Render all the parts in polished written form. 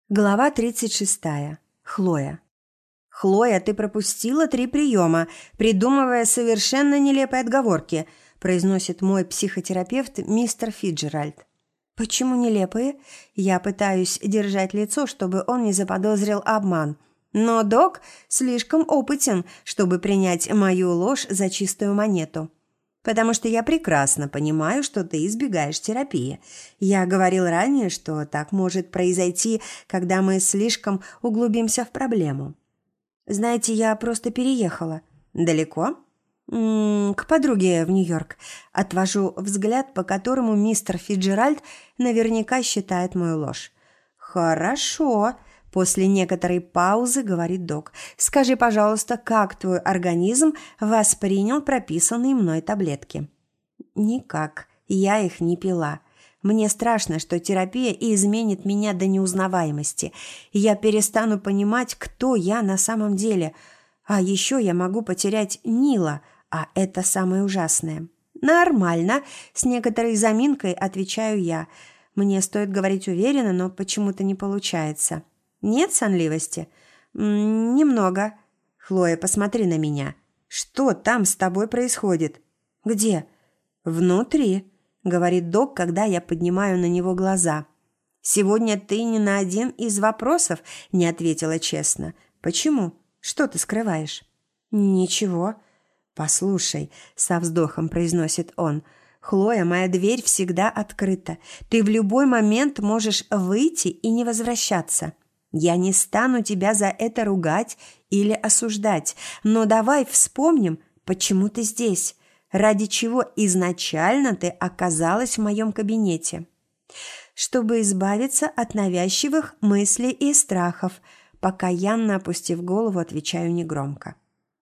Глава 36. Хлоя. «Хлоя, ты пропустила 3 приема, придумывая совершенно нелепые отговорки», произносит мой психотерапевт мистер Фиджеральд. «Почему нелепые?» Я пытаюсь держать лицо, чтобы он не заподозрил обман. Но док слишком опытен, чтобы принять мою ложь за чистую монету. Потому что я прекрасно понимаю, что ты избегаешь терапии. Я говорил ранее, что так может произойти, когда мы слишком углубимся в проблему. Знаете, я просто переехала. Далеко? К подруге в Нью-Йорк. Отвожу взгляд, по которому мистер Фиджеральд наверняка считает мою ложь. Хорошо. После некоторой паузы говорит док. «Скажи, пожалуйста, как твой организм воспринял прописанные мной таблетки?» «Никак. Я их не пила. Мне страшно, что терапия изменит меня до неузнаваемости. Я перестану понимать, кто я на самом деле. А еще я могу потерять Нила, а это самое ужасное». «Нормально», – с некоторой заминкой отвечаю я. Мне стоит говорить уверенно, но почему-то не получается. «Нет сонливости?» «Немного». «Хлоя, посмотри на меня. Что там с тобой происходит?» «Где?» «Внутри», — говорит док, когда я поднимаю на него глаза. «Сегодня ты ни на один из вопросов не ответила честно. Почему? Что ты скрываешь?» «Ничего». «Послушай», — со вздохом произносит он, — «Хлоя, моя дверь всегда открыта. Ты в любой момент можешь выйти и не возвращаться. Я не стану тебя за это ругать или осуждать, но давай вспомним, почему ты здесь, ради чего изначально ты оказалась в моем кабинете. Чтобы избавиться от навязчивых мыслей и страхов, покаянно опустив голову, отвечаю негромко.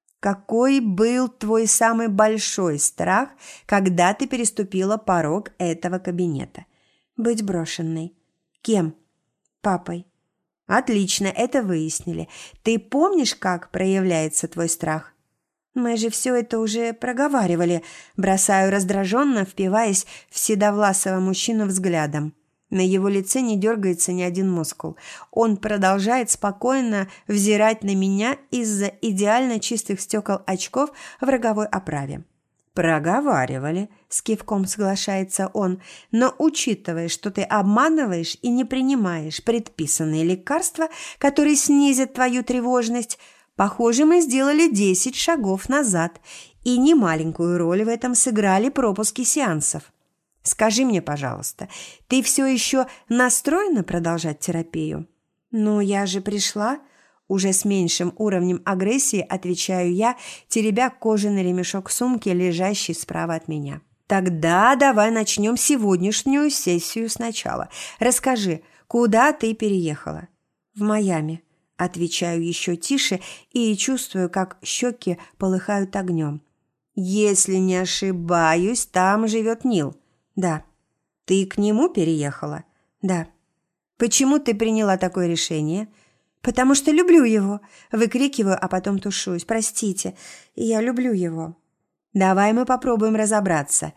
Какой был твой самый большой страх, когда ты переступила порог этого кабинета? Быть брошенной. Кем? Папой. Отлично, это выяснили. Ты помнишь, как проявляется твой страх? Мы же все это уже проговаривали. Бросаю раздраженно, впиваясь в седовласого мужчину взглядом. На его лице не дергается ни один мускул. Он продолжает спокойно взирать на меня из-за идеально чистых стекол очков в роговой оправе. «Проговаривали», – с кивком соглашается он, «но учитывая, что ты обманываешь и не принимаешь предписанные лекарства, которые снизят твою тревожность, похоже, мы сделали 10 шагов назад, и немаленькую роль в этом сыграли пропуски сеансов. Скажи мне, пожалуйста, ты все еще настроена продолжать терапию?» «Ну, я же пришла». Уже с меньшим уровнем агрессии отвечаю я, теребя кожаный ремешок сумки, лежащий справа от меня. «Тогда давай начнем сегодняшнюю сессию сначала. Расскажи, куда ты переехала?» «В Майами», – отвечаю еще тише и чувствую, как щеки полыхают огнем. «Если не ошибаюсь, там живет Нил». «Да». «Ты к нему переехала?» «Да». «Почему ты приняла такое решение?» «Потому что люблю его», – выкрикиваю, а потом тушуюсь. «Простите, я люблю его». «Давай мы попробуем разобраться.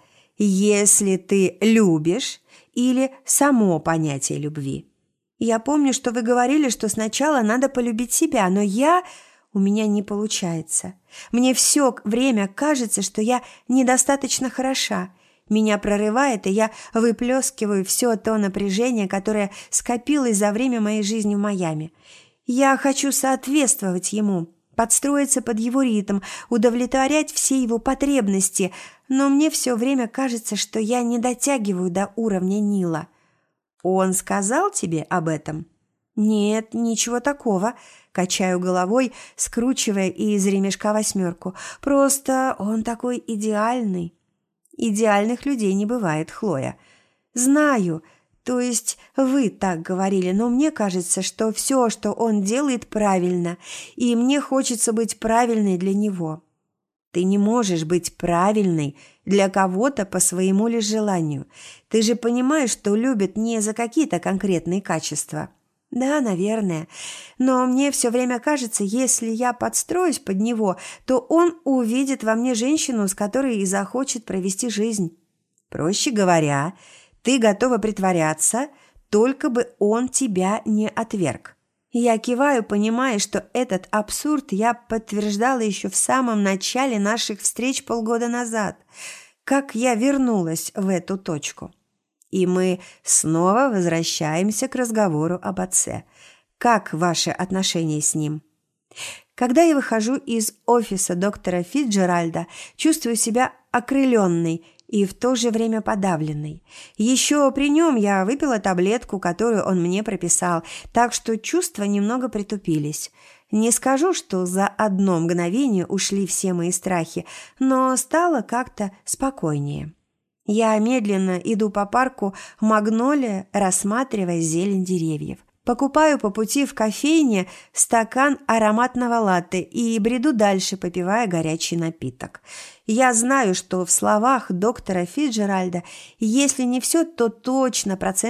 Если ты любишь или само понятие любви?» «Я помню, что вы говорили, что сначала надо полюбить себя, но у меня не получается. Мне все время кажется, что я недостаточно хороша. Меня прорывает, и я выплескиваю все то напряжение, которое скопилось за время моей жизни в Майами. Я хочу соответствовать ему, подстроиться под его ритм, удовлетворять все его потребности, но мне все время кажется, что я не дотягиваю до уровня Нила. Он сказал тебе об этом? Нет, ничего такого. Качаю головой, скручивая из ремешка 8. Просто он такой идеальный. Идеальных людей не бывает, Хлоя. Знаю. То есть вы так говорили, но мне кажется, что все, что он делает, правильно, и мне хочется быть правильной для него. Ты не можешь быть правильной для кого-то по своему лишь желанию. Ты же понимаешь, что любят не за какие-то конкретные качества. Да, наверное. Но мне все время кажется, если я подстроюсь под него, то он увидит во мне женщину, с которой и захочет провести жизнь. Проще говоря, ты готова притворяться, только бы он тебя не отверг. Я киваю, понимая, что этот абсурд я подтверждала еще в самом начале наших встреч полгода назад, как я вернулась в эту точку. И мы снова возвращаемся к разговору об отце. Как ваши отношения с ним? Когда я выхожу из офиса доктора Фицджеральда, чувствую себя окрыленной и в то же время подавленной. Еще при нем я выпила таблетку, которую он мне прописал, так что чувства немного притупились. Не скажу, что за одно мгновение ушли все мои страхи, но стало как-то спокойнее. Я медленно иду по парку Магнолия, рассматривая зелень деревьев. Покупаю по пути в кофейне стакан ароматного латте и бреду дальше, попивая горячий напиток. Я знаю, что в словах доктора Фицджеральда, если не все, то точно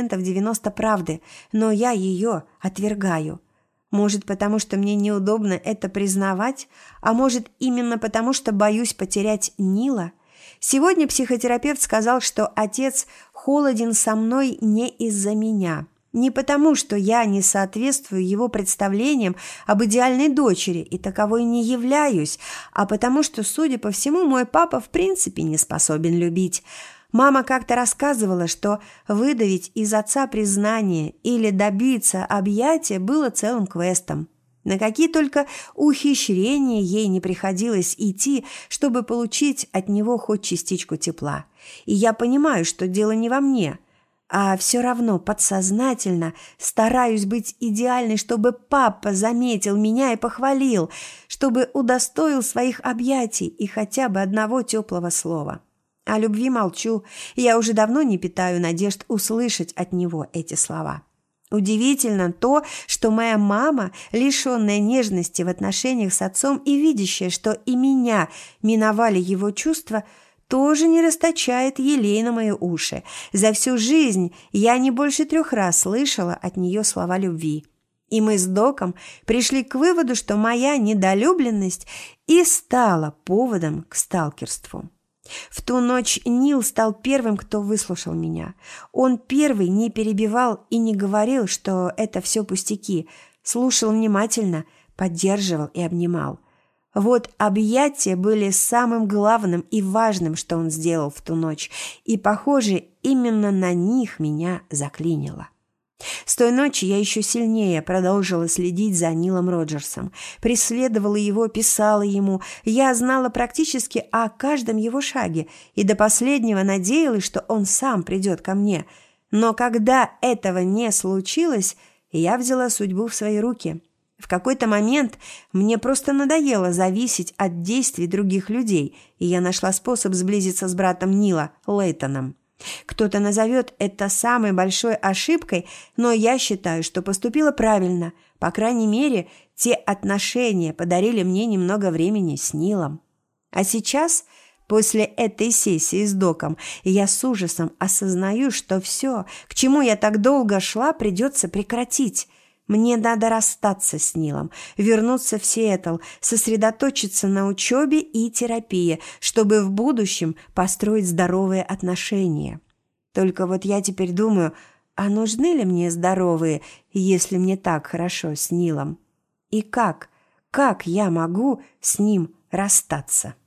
90% правды, но я ее отвергаю. Может, потому что мне неудобно это признавать, а может, именно потому что боюсь потерять Нила? Сегодня психотерапевт сказал, что отец холоден со мной не из-за меня. Не потому, что я не соответствую его представлениям об идеальной дочери и таковой не являюсь, а потому что, судя по всему, мой папа в принципе не способен любить. Мама как-то рассказывала, что выдавить из отца признание или добиться объятия было целым квестом. На какие только ухищрения ей не приходилось идти, чтобы получить от него хоть частичку тепла. И я понимаю, что дело не во мне, а все равно подсознательно стараюсь быть идеальной, чтобы папа заметил меня и похвалил, чтобы удостоил своих объятий и хотя бы одного теплого слова. О любви молчу, я уже давно не питаю надежд услышать от него эти слова. Удивительно то, что моя мама, лишенная нежности в отношениях с отцом и видящая, что и меня миновали его чувства, тоже не расточает елей на мои уши. За всю жизнь я не больше 3 раз слышала от нее слова любви. И мы с Доком пришли к выводу, что моя недолюбленность и стала поводом к сталкерству. В ту ночь Нил стал первым, кто выслушал меня. Он первый не перебивал и не говорил, что это все пустяки, слушал внимательно, поддерживал и обнимал. Вот объятия были самым главным и важным, что он сделал в ту ночь, и, похоже, именно на них меня заклинило. С той ночи я еще сильнее продолжила следить за Нилом Роджерсом, преследовала его, писала ему, я знала практически о каждом его шаге и до последнего надеялась, что он сам придет ко мне. Но когда этого не случилось, я взяла судьбу в свои руки. В какой-то момент мне просто надоело зависеть от действий других людей, и я нашла способ сблизиться с братом Нила, Лейтоном. Кто-то назовет это самой большой ошибкой, но я считаю, что поступила правильно. По крайней мере, те отношения подарили мне немного времени с Нилом. А сейчас, после этой сессии с Доком, я с ужасом осознаю, что все, к чему я так долго шла, придется прекратить. Мне надо расстаться с Нилом, вернуться в Сиэтл, сосредоточиться на учебе и терапии, чтобы в будущем построить здоровые отношения. Только вот я теперь думаю, а нужны ли мне здоровые, если мне так хорошо с Нилом? И как я могу с ним расстаться?